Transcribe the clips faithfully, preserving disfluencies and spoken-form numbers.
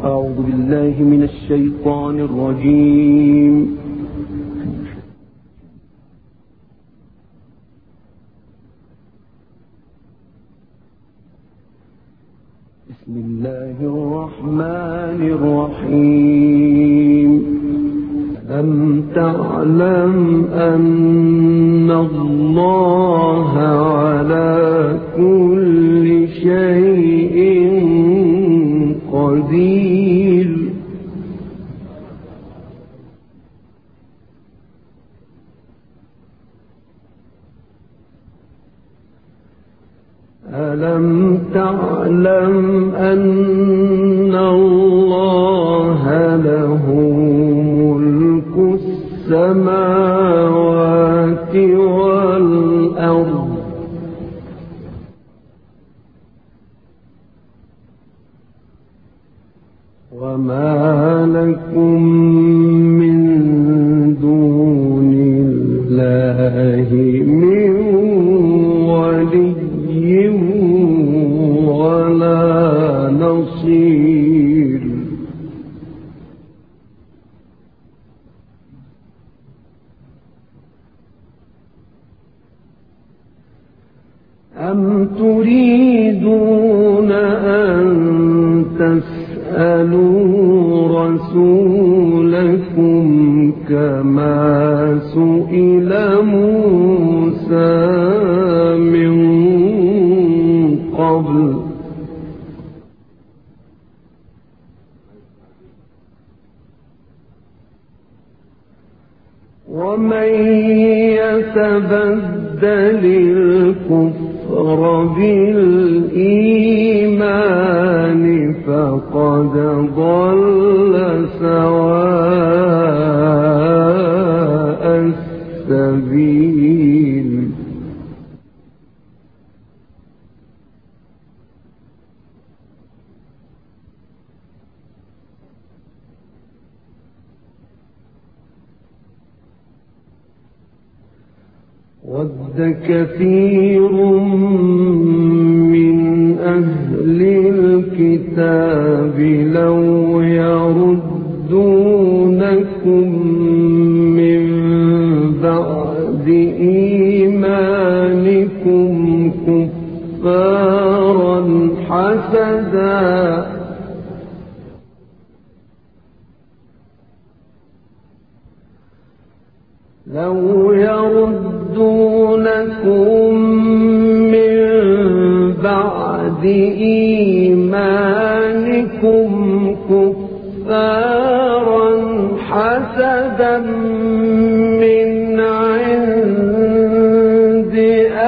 أعوذ بالله من الشيطان الرجيم. بسم الله الرحمن الرحيم. ألم تعلم أن الله على كل شيء قدير. ألم تعلم أن الله له ملك السماوات والأرض وما لكم من دون الله من ولي ولا نصير. أم تريدون أن تسألوا رسولكم كما سئل موسى من قبل ومن يتبدل الكفر بالإيمان فقد ضل سواء السبيل. وَدَّ كَثِيرٌ مِّنْ أَهْلِ الْكِتَابِ لَوْ يَرُدُّونَكُم مِّن بَعْدِ إِيمَانِكُمْ كُفَّارًا حَسَدًا لَوْ يَرُدُّونَكُم مِّن بَعْدِ إِيمَانِكُمْ كُفَّارًا حَسَدًا مِّنْ عِندِ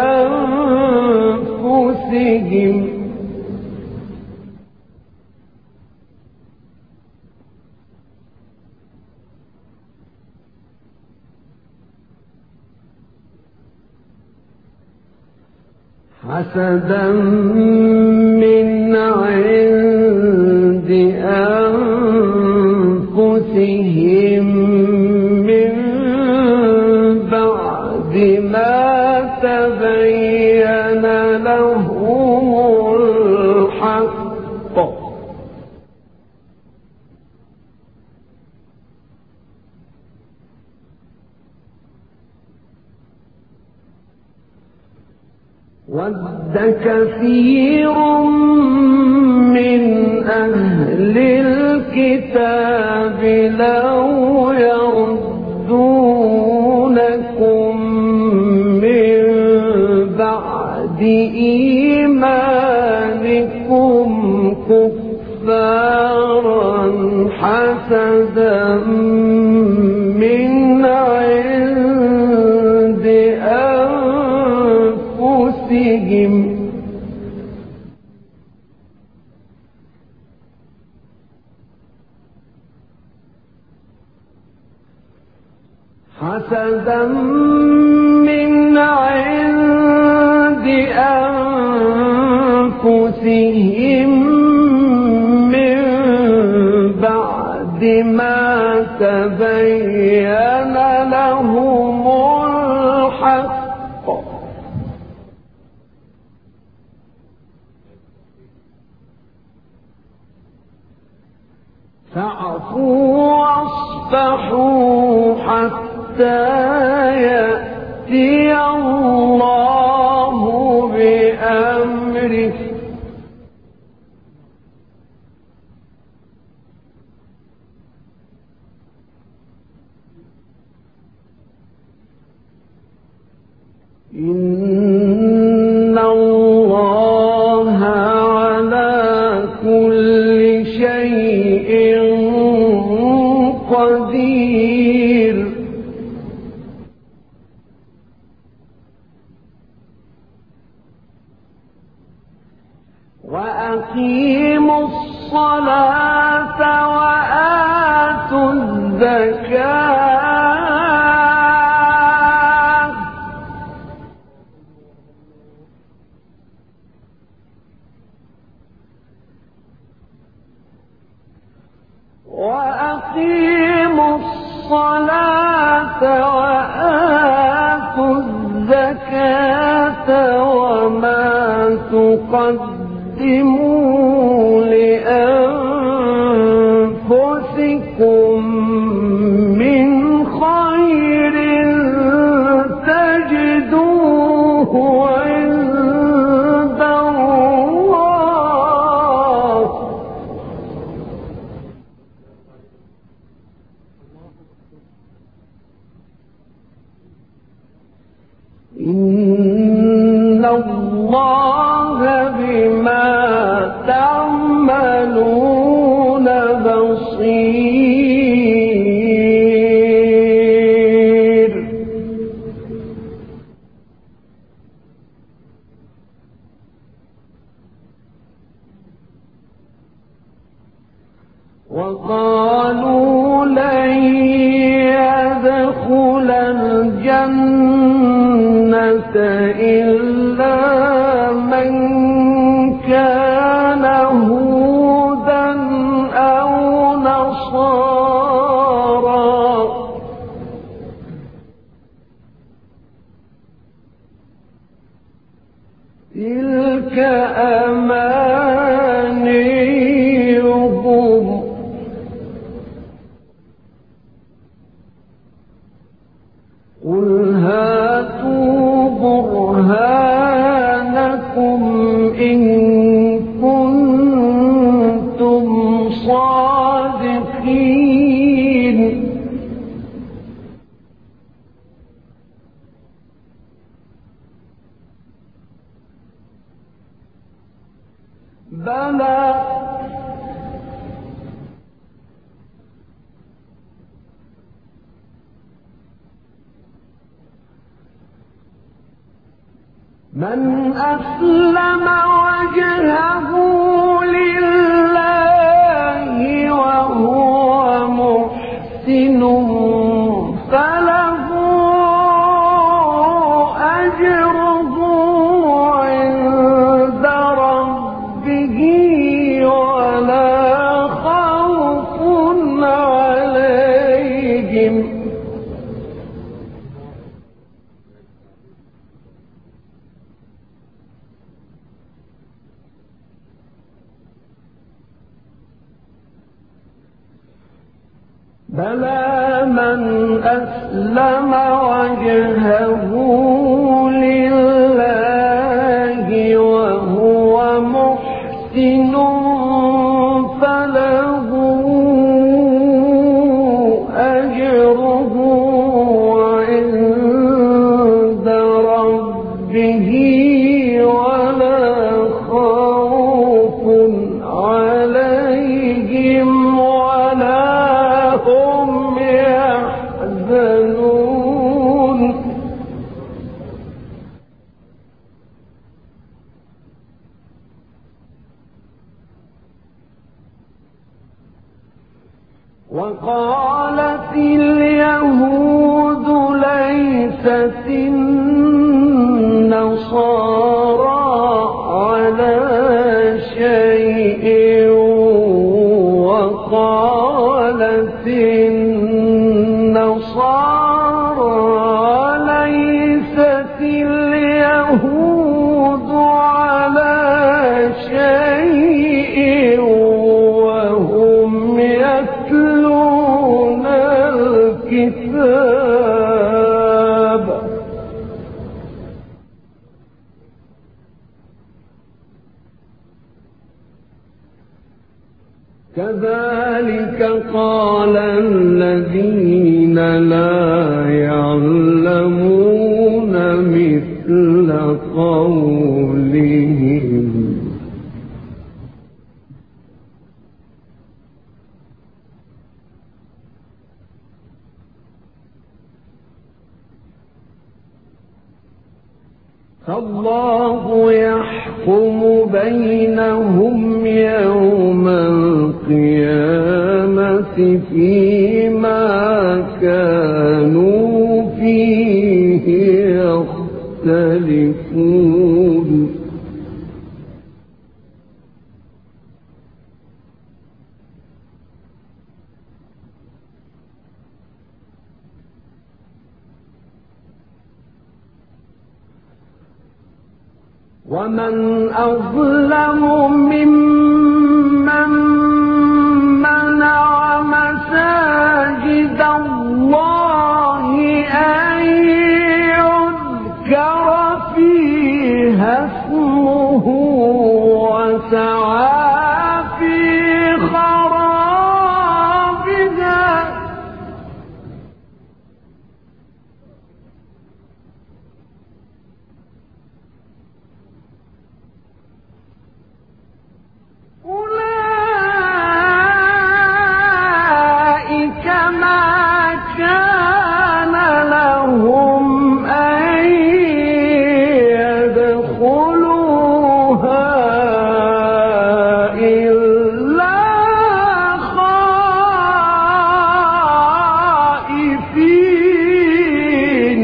أَنفُسِهِمْ حسدا من عند أنفسهم من بعد ما تبين لهم الحق وَدَّ كَثِيرٌ مِّنْ أَهْلِ الْكِتَابِ لَوْ يَرُدُّونَكُم مِّن بَعْدِ إِيمَانِكُمْ كُفَّارًا حَسَدًا مِّنْ عِندِ أنفسهم حسدا من عند أنفسهم من بعد ما تبين لهم الحق فاعفوا واصفحوا حتى يأتي الله بأمره إن الله على كل شيء قدير وأقيموا الصلاة وآتوا الزكاة وأقيموا الصلاة وآتوا الزكاة وما تقدموا لأنفسكم من خير تجدوه عند الله إن الله بما تعملون بصير وقالوا لن يدخل الجنة إلا من كان هودا أو نصارى تلك أمانيهم قل هاتوا برهانكم إن كنتم صادقين بلى من أسلم وجهه لله وهو محسن فله أجره عند ربه ولا خوف عليهم بلى من أسلم وجهه لله وهو محسن فله أجره عند ربه ولا خوف عليهم ولا هم يحزنون وقالت اليهود ليست النصارى على شيء وقالت النصارى ليست اليهود على شيء وهم يكفرون الحساب كذلك قال الذين لا يعلمون مثل قولهم فالله يحكم بينهم يوم القيامة فيما كانوا فيه يختلفون ومن أظلم ممن منع مساجد الله أن يذكر فيها اسمه وسعى في خرابها أولئك ما كان لهم أن يدخلوها إلا خائفين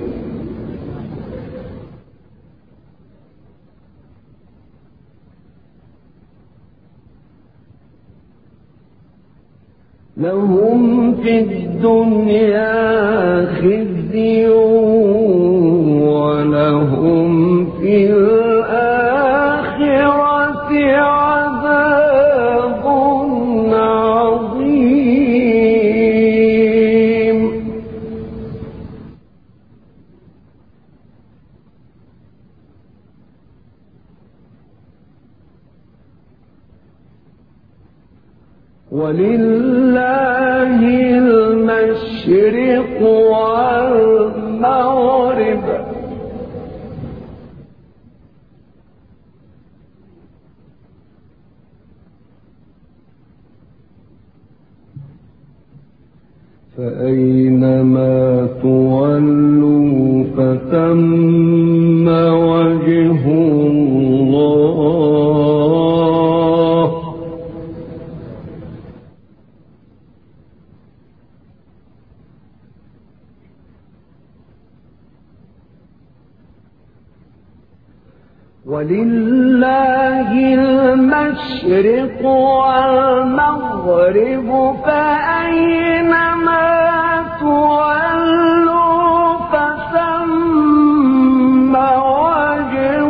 لهم في الدنيا خزي ولهم في الآخرة عذاب عظيم ولله المشرق والمغرب فأينما تولوا فثم وجه الله ولله المشرق والمغرب فأينما تولوا فثم وجه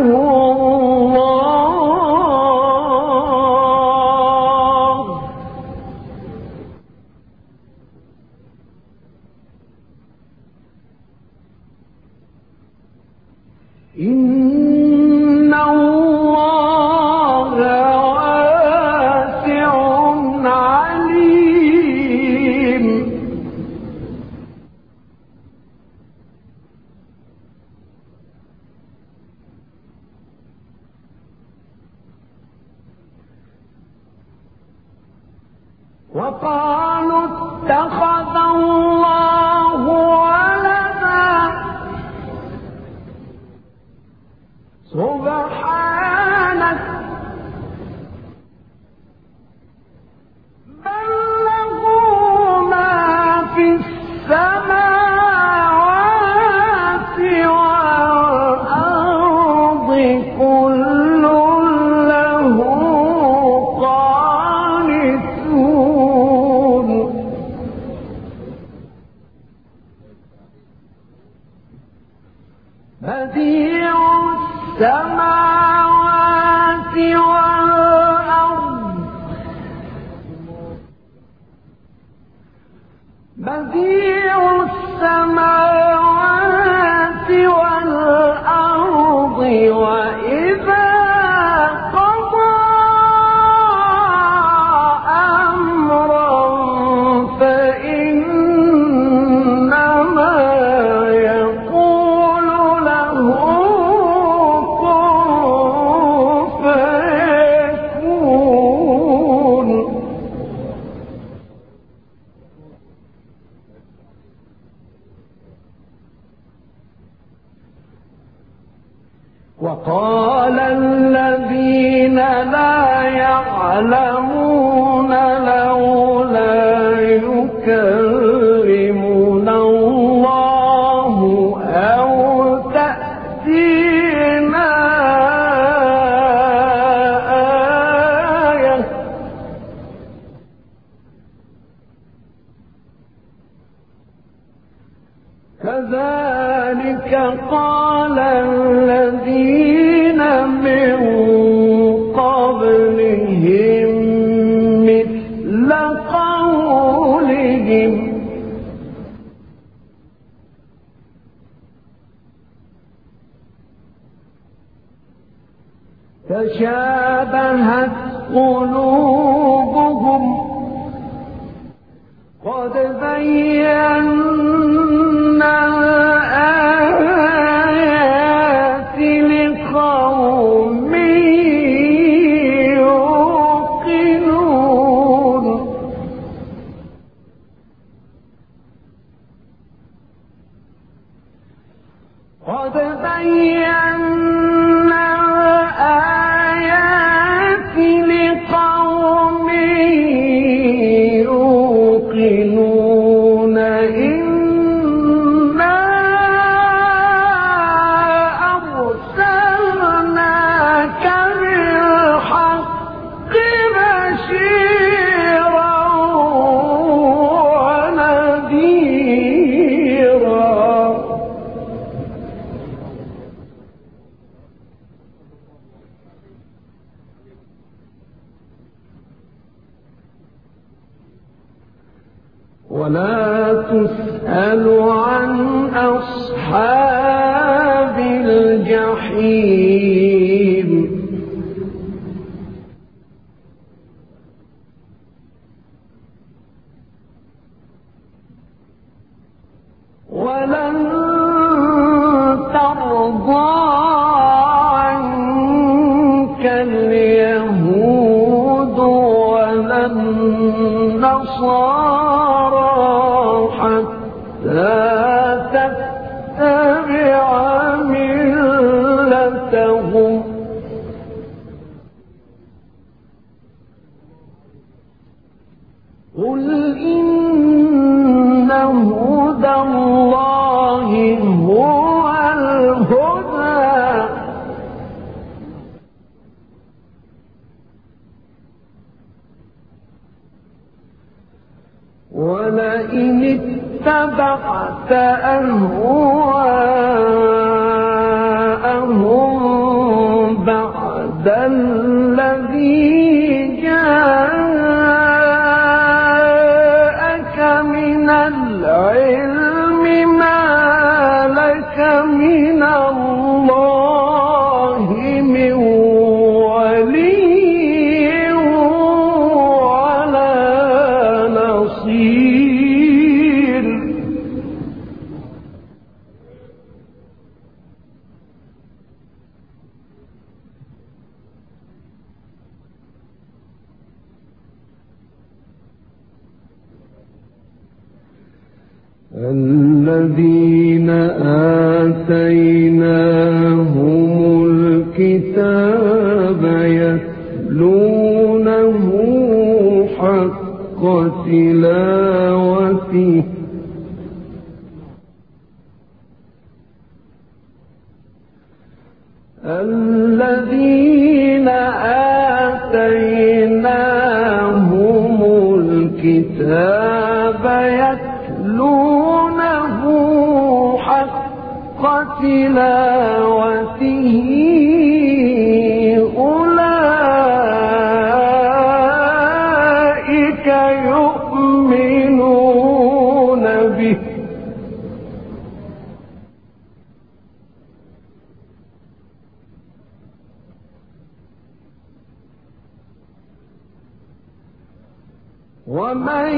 الله إن الله واسع عليم وقالوا اتخذ الله ولدا سبحانك بل له ما في السماوات والأرض كل له قانتون بديع السماوات والأرض بديع وقال الذين لا يعلمون لولا يكلمنا الله أو تأتينا آية كذلك قال الذين من قبلهم مثل قولهم تشابهت قلوبهم قد بينا الآيات لقوم يوقنون قد بينا الآيات لقوم يوقنون إنا أرسلناك بالحق بشيرا ونذيرا ولا تسأل عن أصحاب الجحيم ولن ترضى عنك اليهود ولا النصارى حتى تتبع ملتهم قل إن هدى الله هو الهدى ولئن اتبعت أهواءهم بعد الذي جاءك من العلم ما لك من الله من ولي ولا نصير الذين آتيناهم الكتاب يتلونه حق تلاوته الذين آتيناهم الكتاب يتلونه حق تلاوته أولئك يؤمنون به ومن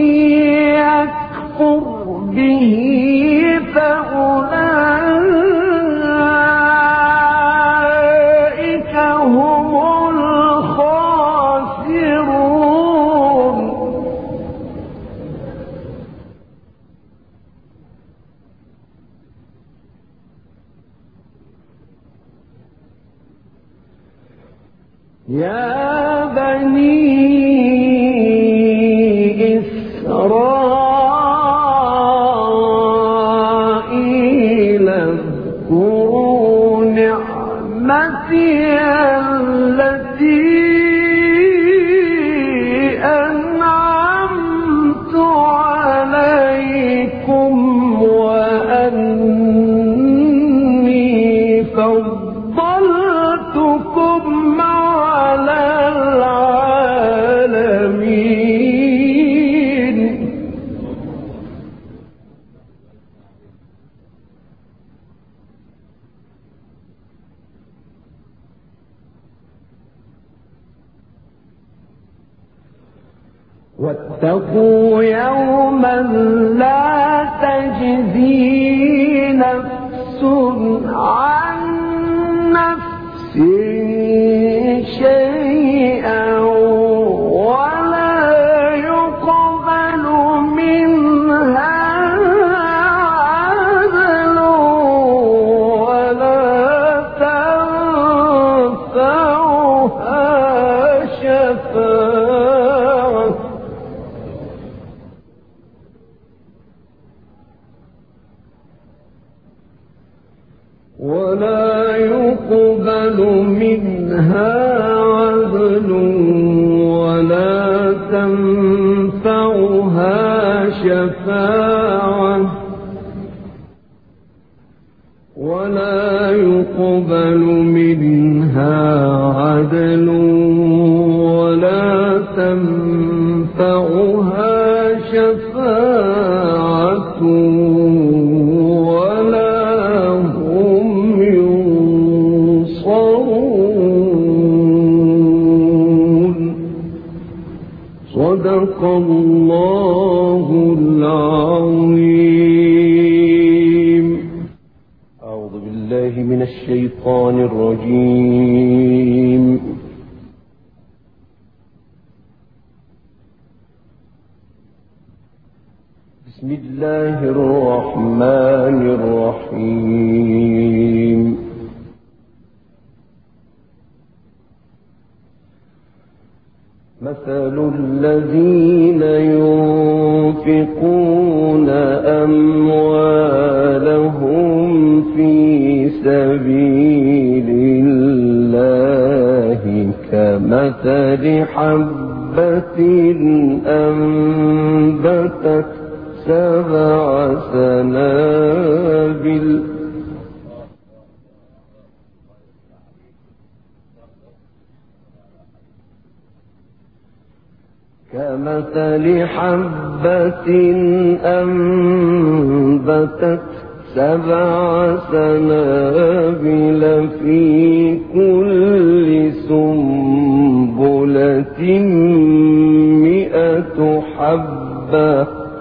يكفر به فأولئك هم الخاسرون يا بني إسرائيل اذكروا نعمتي التي أنعمت عليكم وأني فضلتكم على العالمين. واتقوا يوما لا تجزي نفس عن نفس شيئا ولا يقبل منها عدل ولا تنفعها شفاعة ولا يقبل منها عدل ولا تنفعها شفاعة ولا يقبل منها عدل ولا تنفعها شفاعة صدق الله العظيم. أعوذ بالله من الشيطان الرجيم. بسم الله الرحمن الرحيم. مثل الذين ينفقون أموالهم في سبيل الله كمثل حبة أنبتت سبع سنابل كمثل حبة أنبتت سبع سنابل في كل سنبلة مئة حبة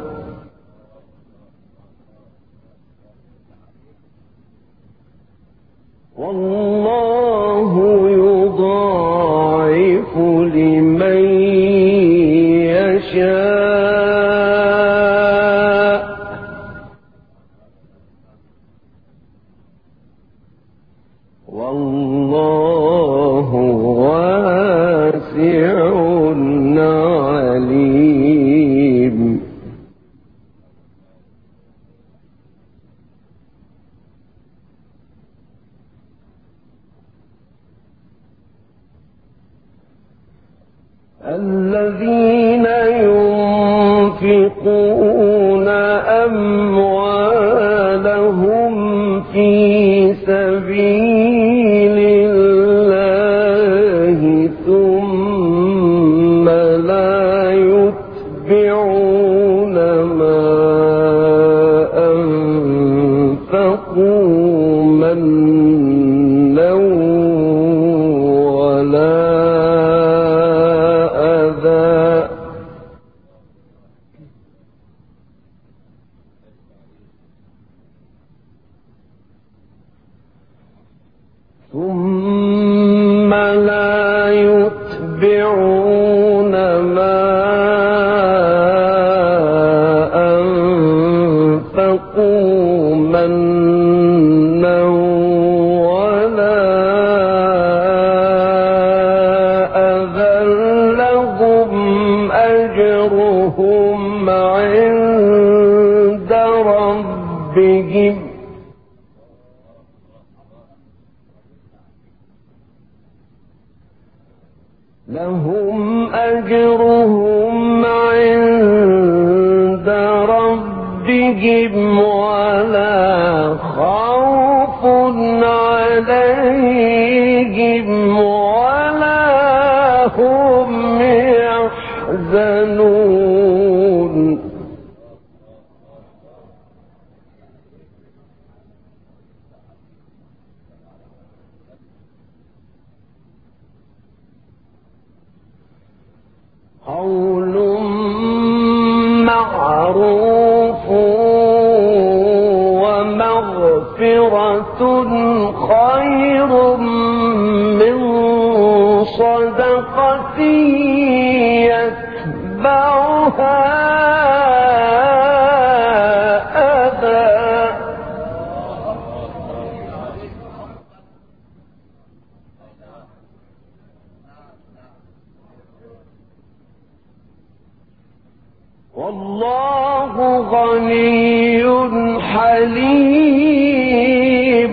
والله يضاعف لمن يشاء والله واسع عليم. الذين ينفقون أموالهم في سبيل الله ثم لا يتبعون ما أنفقوا منا ولا ثم لا يتبعون ما أنفقوا أجرهم عند ربهم لهم أجرهم عند ربهم ولا خوف عليهم ولا هم يحزنون قول معروف ومغفرة خير من صدقة يتبعها أذى والله غني حليم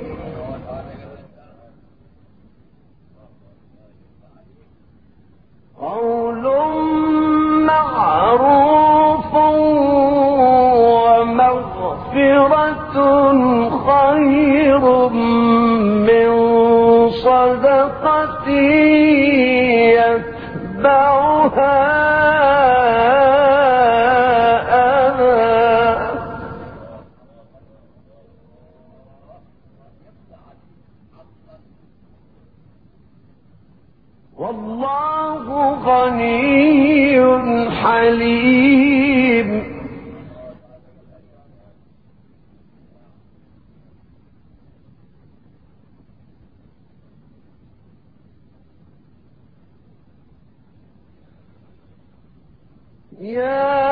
قول معروف ومغفرة خير من صدقة يتبعها والله غني حليم يا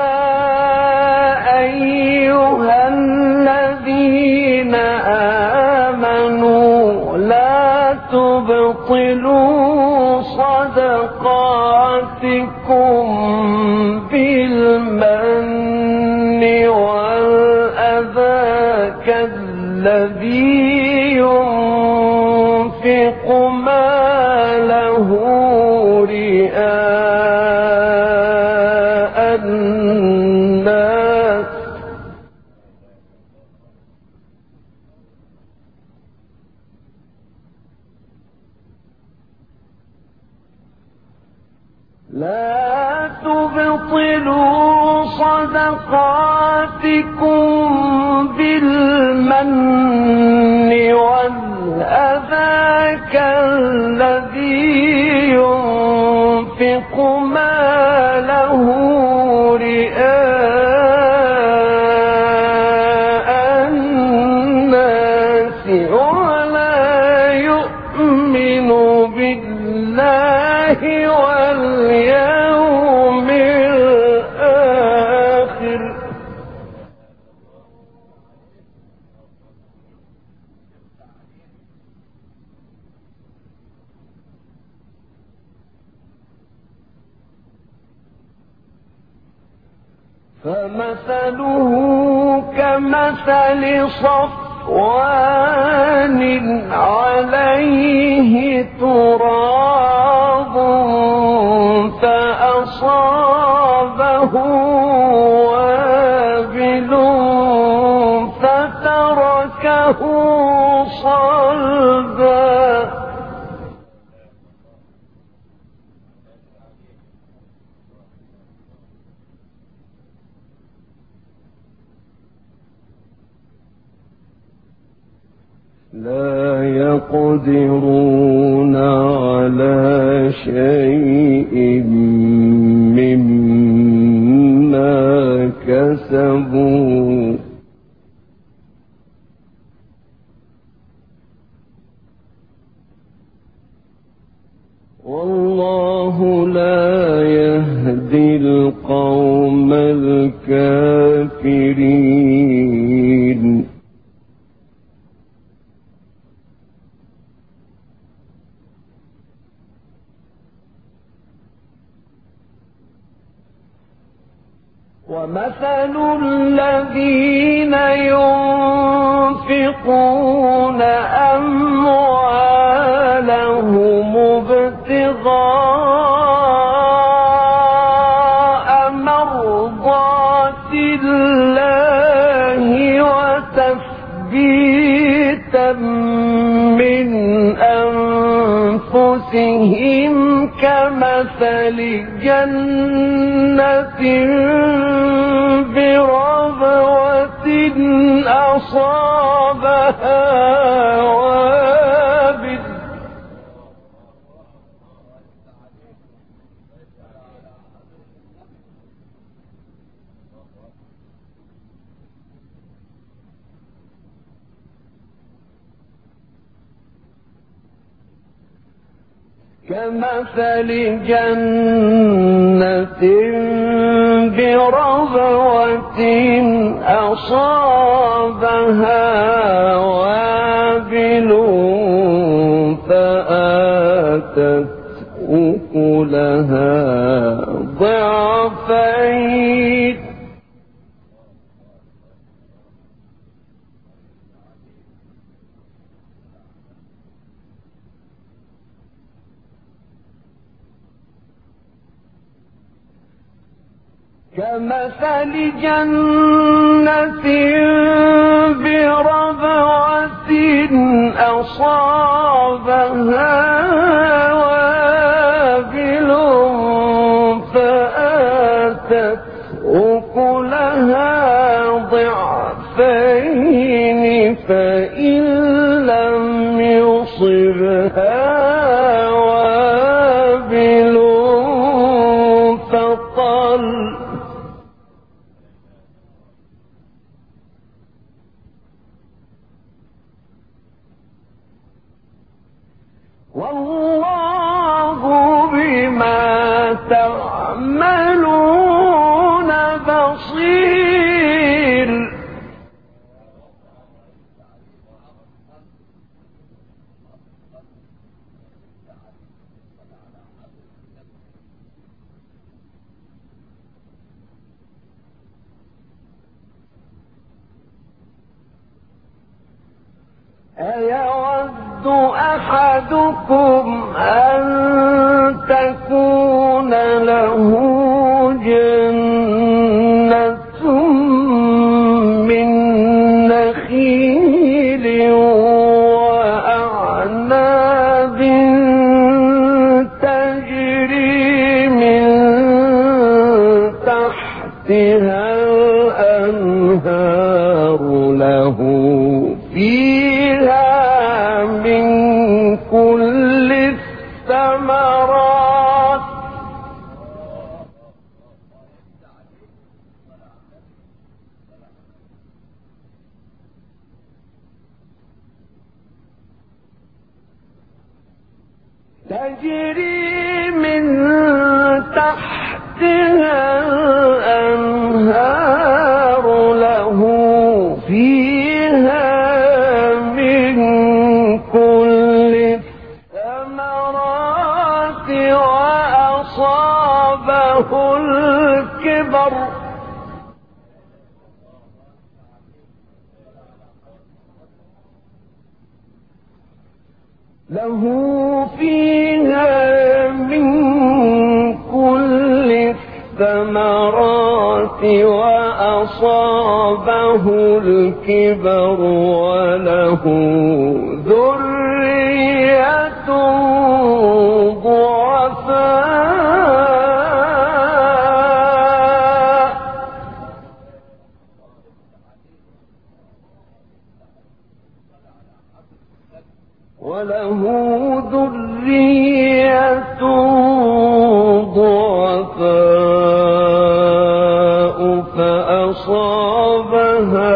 أيها الذين آمنوا لا تبطلوا صدقاتكم بالمن والأذى كالذي ينفق ماله رئاء الناس لا تبطلوا صدقاتكم بالمن والأذى كالذي ينفق ماله رئاء الناس ولا يؤمن بالله واليوم الآخر فمثله كمثل صفوان عليه تراب فأصابه وابل فتركه صلبا لا يقدرون على شيء مما كسبوا والله لا يهدي القوم الكافرين ومثل الذين ينفقون أموالهم ابتغاء مرضات الله وتثبيتا من أنفسهم كمثل جنة بربوة أصابها وابل كمثل جنة بربوة أصابها وابل فآتت أكلها ضعفين كمثل جنة بربوة أصابها وابل فآتت أكلها ضعفين فإن لم يصبها وابل فطل والله بما تعملون بصير أيود أحدكم أن تكون له جنة من نخيل وأعناب تجري من تحتها الأنهار له فيها من كل الثمرات تجري من تحتها الأنهار له فيها من كل الثمرات وأصابه الكبر له فيها من كل الثمرات وأصابه الكبر وله ذرية ضعفاء وله ذرية ضعفاء فأصابها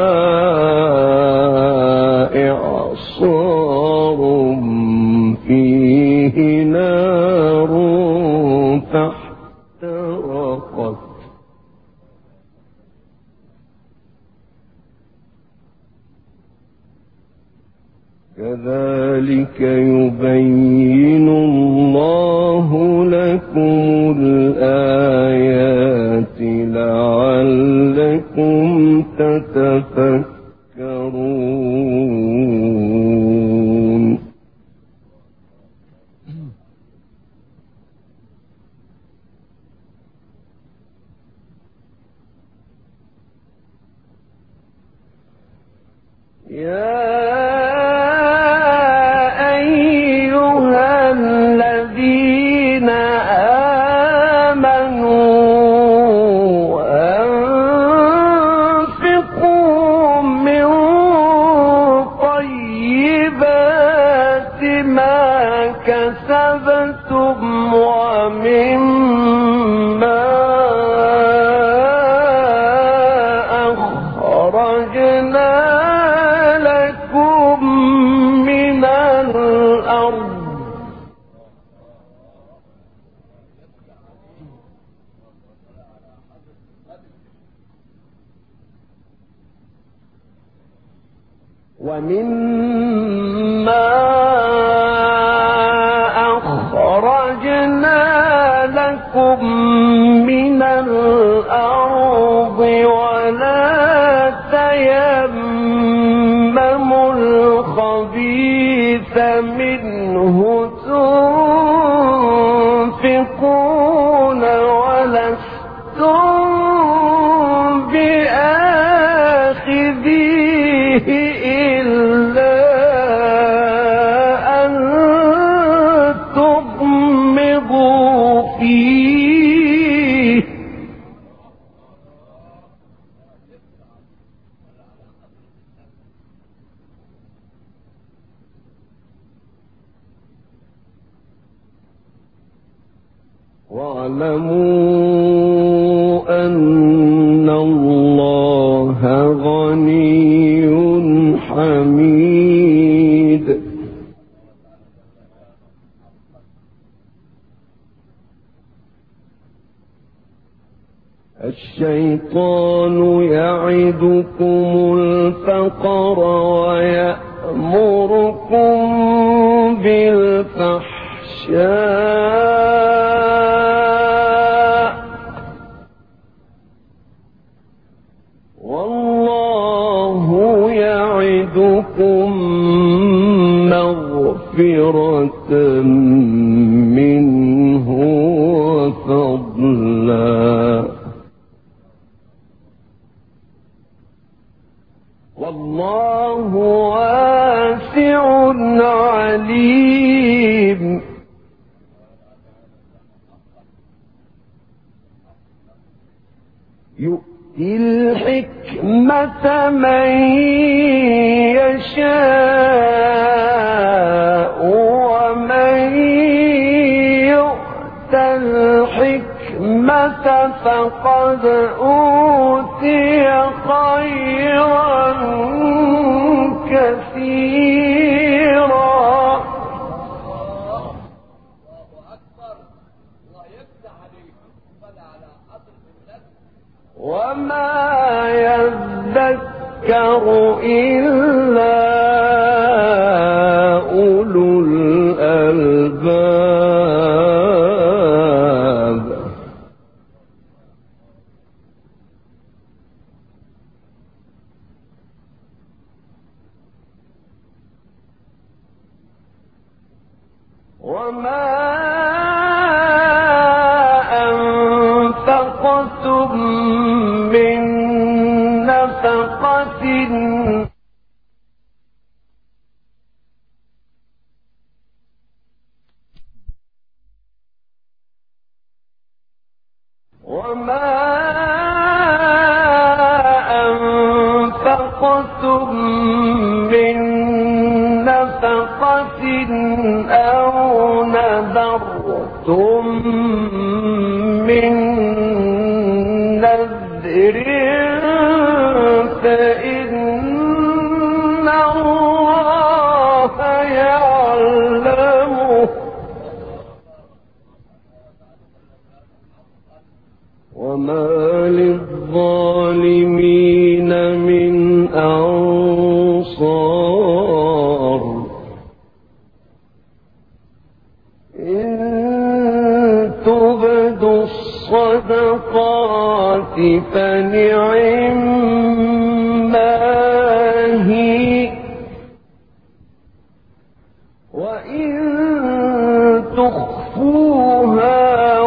إعصار فيه نار فاحترقت كذلك يبين الله لكم الآيات لعلكم ومما أخرجنا لكم من الأرض ولا تيمموا الخبيث منه تنفقون ولستم بآخذيه إلا أن تغمضوا فيه واعلموا أن الله غني حميد. الشيطان يعدكم الفقر ويأمركم بالفحشاء والله يعدكم مغفرة منه وفضلا والله واسع عليم. يؤتي الحكمة من يشاء ومن يؤت الحكمة فقد أوتي خيرا كثيرا وما يذكر إلا أولو الألباب. وما أنفقتم من نفقة وما أنفقتم من نفقة أو نذرتم من نذر فإن الله يعلمه وما للظالمين من أنصار. إن تبدوا الصدقات فنعما هي وإن تخفوها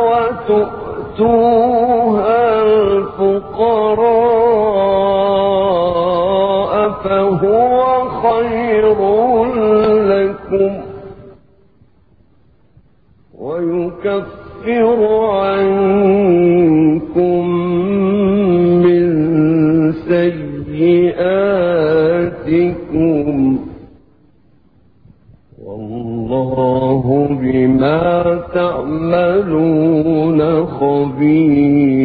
وتؤتوها الفقراء فهو خير لكم ويكفر عنكم من سيئاتكم والله بما تعملون خبير.